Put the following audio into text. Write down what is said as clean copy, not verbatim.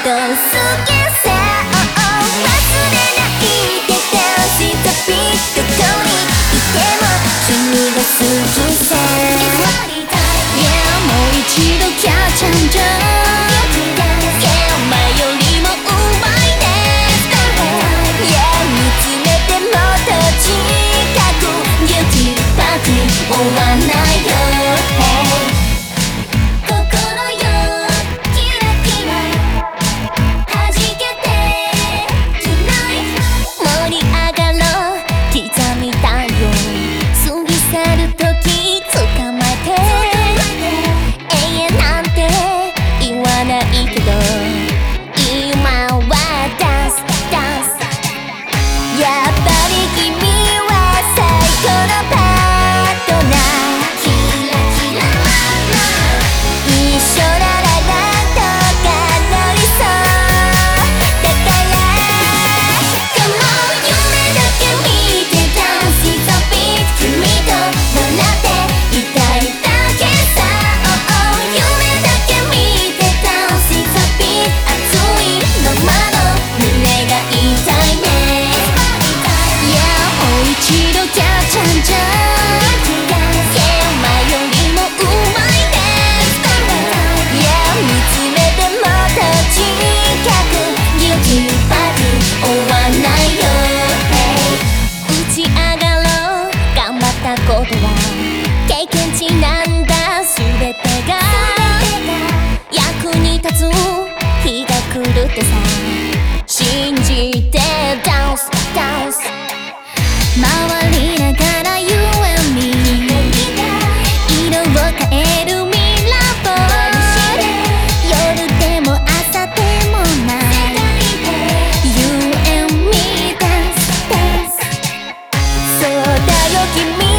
と好きさを忘れないで Dance in the beat どこにいても君が好きさ Yeah もう一度キャッチャンジャー Yeah 前よりもうまいね Yeah 見つめてもっと近く Guilty Party 終わんないよ Hey経験値なんだ全てが役に立つ日が来るってさ信じてダンスダンス回りながら You and me 色を変えるミラーボール夜でも朝でもない You and me ダンスダンスそうだよ君